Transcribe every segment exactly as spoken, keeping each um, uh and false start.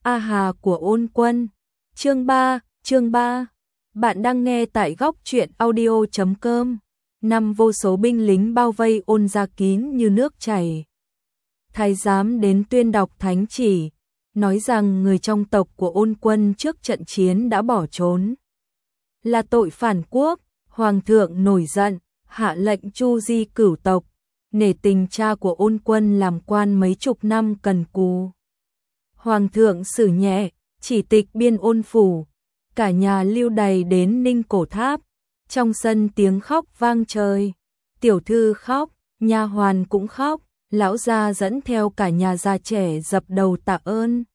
A Hà của Ôn Quân. Chương ba, chương ba. Bạn đang nghe tại góc truyện audio chấm com. Năm vô số binh lính bao vây Ôn gia kín như nước chảy. Thái giám đến tuyên đọc thánh chỉ, nói rằng người trong tộc của Ôn Quân trước trận chiến đã bỏ trốn, là tội phản quốc. Hoàng thượng nổi giận, hạ lệnh chu di cửu tộc, nể tình cha của Ôn Quân làm quan mấy chục năm cần cù. Hoàng thượng xử nhẹ, chỉ tịch biên Ôn phủ, cả nhà lưu đày đến Ninh Cổ Tháp. Trong sân tiếng khóc vang trời, tiểu thư khóc, nha hoàn cũng khóc, lão gia dẫn theo cả nhà già trẻ dập đầu tạ ơn.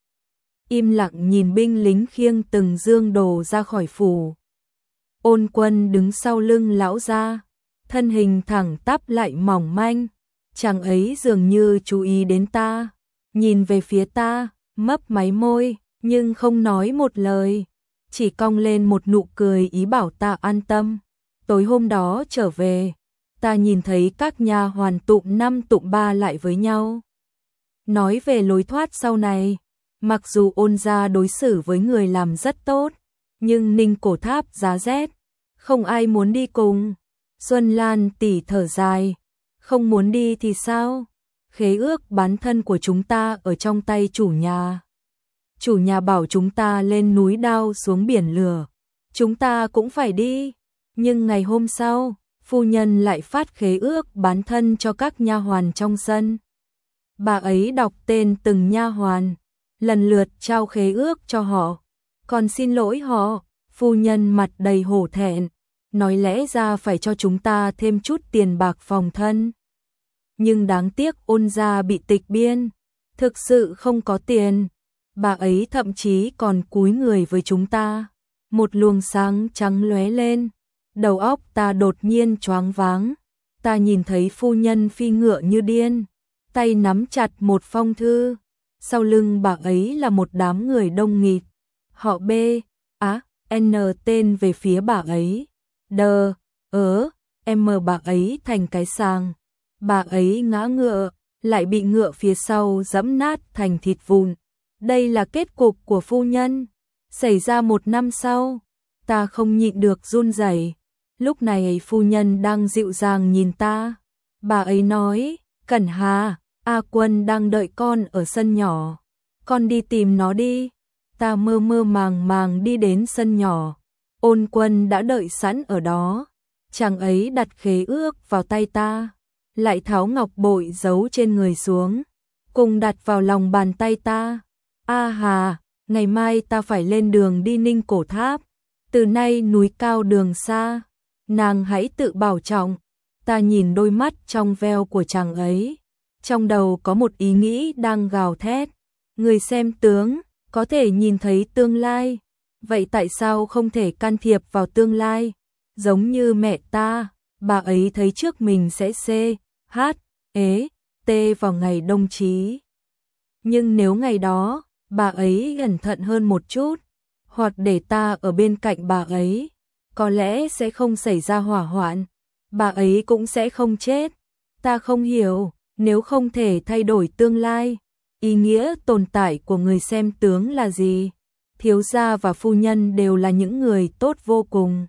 Im lặng nhìn binh lính khiêng từng dương đồ ra khỏi phủ. Ôn Quân đứng sau lưng lão gia, thân hình thẳng tắp lại mỏng manh, chàng ấy dường như chú ý đến ta, nhìn về phía ta, mấp máy môi, nhưng không nói một lời, chỉ cong lên một nụ cười ý bảo ta an tâm. Tối hôm đó trở về, ta nhìn thấy các nha hoàn tụm năm tụm ba lại với nhau, nói về lối thoát sau này. Mặc dù Ôn gia đối xử với người làm rất tốt, nhưng Ninh Cổ Tháp giá rét, không ai muốn đi cùng. Xuân Lan tỷ thở dài, không muốn đi thì sao? Khế ước bán thân của chúng ta ở trong tay chủ nhà. Chủ nhà bảo chúng ta lên núi đao xuống biển lửa, chúng ta cũng phải đi. Nhưng ngày hôm sau, phu nhân lại phát khế ước bán thân cho các nha hoàn trong sân. Bà ấy đọc tên từng nha hoàn, lần lượt trao khế ước cho họ. Còn xin lỗi họ, phu nhân mặt đầy hổ thẹn, nói lẽ ra phải cho chúng ta thêm chút tiền bạc phòng thân. Nhưng đáng tiếc Ôn gia bị tịch biên, thực sự không có tiền. Bà ấy thậm chí còn cúi người với chúng ta. Một luồng sáng trắng lóe lên, đầu óc ta đột nhiên choáng váng. Ta nhìn thấy phu nhân phi ngựa như điên, tay nắm chặt một phong thư. Sau lưng bà ấy là một đám người đông nghịt. Họ B, Á, N tên về phía bà ấy. D, ớ, M bà ấy thành cái sàng. Bà ấy ngã ngựa, lại bị ngựa phía sau giẫm nát thành thịt vụn. Đây là kết cục của phu nhân. Xảy ra một năm sau, ta không nhịn được run rẩy. Lúc này phu nhân đang dịu dàng nhìn ta. Bà ấy nói, Cẩn Hà, A Quân đang đợi con ở sân nhỏ, con đi tìm nó đi. Ta mơ mơ màng màng đi đến sân nhỏ. Ôn Quân đã đợi sẵn ở đó. Chàng ấy đặt khế ước vào tay ta, lại tháo ngọc bội giấu trên người xuống, cùng đặt vào lòng bàn tay ta. A Hà, ngày mai ta phải lên đường đi Ninh Cổ Tháp, từ nay núi cao đường xa, nàng hãy tự bảo trọng. Ta nhìn đôi mắt trong veo của chàng ấy, trong đầu có một ý nghĩ đang gào thét. Người xem tướng, có thể nhìn thấy tương lai, vậy tại sao không thể can thiệp vào tương lai? Giống như mẹ ta, bà ấy thấy trước mình sẽ C, H, ế, T vào ngày đông chí. Nhưng nếu ngày đó, bà ấy cẩn thận hơn một chút, hoặc để ta ở bên cạnh bà ấy, có lẽ sẽ không xảy ra hỏa hoạn, bà ấy cũng sẽ không chết. Ta không hiểu, nếu không thể thay đổi tương lai, ý nghĩa tồn tại của người xem tướng là gì? Thiếu gia và phu nhân đều là những người tốt vô cùng.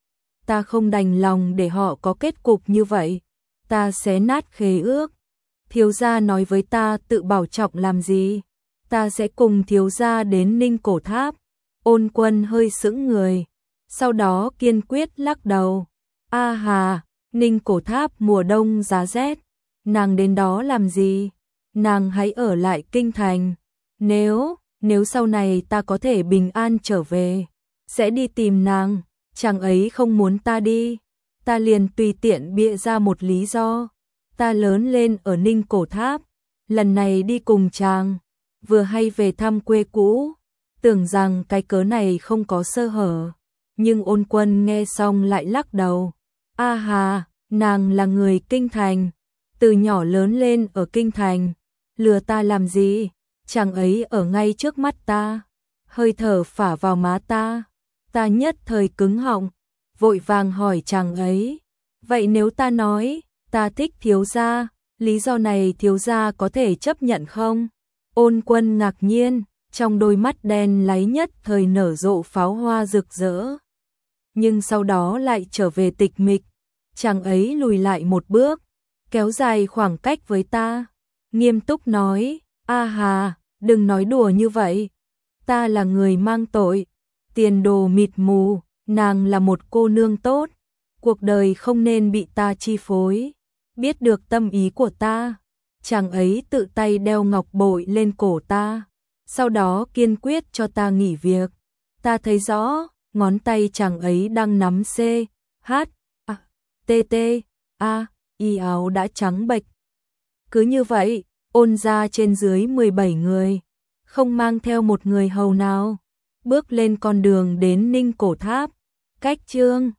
Ta không đành lòng để họ có kết cục như vậy. Ta xé nát khế ước. Thiếu gia nói với ta tự bảo trọng làm gì? Ta sẽ cùng thiếu gia đến Ninh Cổ Tháp. Ôn Quân hơi sững người, sau đó kiên quyết lắc đầu. A Hà, Ninh Cổ Tháp mùa đông giá rét, nàng đến đó làm gì? Nàng hãy ở lại kinh thành. Nếu, nếu sau này ta có thể bình an trở về, sẽ đi tìm nàng. Chàng ấy không muốn ta đi, ta liền tùy tiện bịa ra một lý do. Ta lớn lên ở Ninh Cổ Tháp, lần này đi cùng chàng, vừa hay về thăm quê cũ, tưởng rằng cái cớ này không có sơ hở. Nhưng Ôn Quân nghe xong lại lắc đầu. A Hà, nàng là người kinh thành, từ nhỏ lớn lên ở kinh thành, lừa ta làm gì? Chàng ấy ở ngay trước mắt ta, hơi thở phả vào má ta. Ta nhất thời cứng họng, vội vàng hỏi chàng ấy, vậy nếu ta nói ta thích thiếu gia, lý do này thiếu gia có thể chấp nhận không? Ôn Quân ngạc nhiên, trong đôi mắt đen láy nhất thời nở rộ pháo hoa rực rỡ. Nhưng sau đó lại trở về tịch mịch, chàng ấy lùi lại một bước, kéo dài khoảng cách với ta, nghiêm túc nói, A Hà, đừng nói đùa như vậy, ta là người mang tội, tiền đồ mịt mù, nàng là một cô nương tốt, cuộc đời không nên bị ta chi phối, biết được tâm ý của ta. Chàng ấy tự tay đeo ngọc bội lên cổ ta, sau đó kiên quyết cho ta nghỉ việc. Ta thấy rõ, ngón tay chàng ấy đang nắm C, H, A, T, T, A, y áo đã trắng bệch. Cứ như vậy, Ôn gia trên dưới mười bảy người, không mang theo một người hầu nào, bước lên con đường đến Ninh Cổ Tháp, cách Chương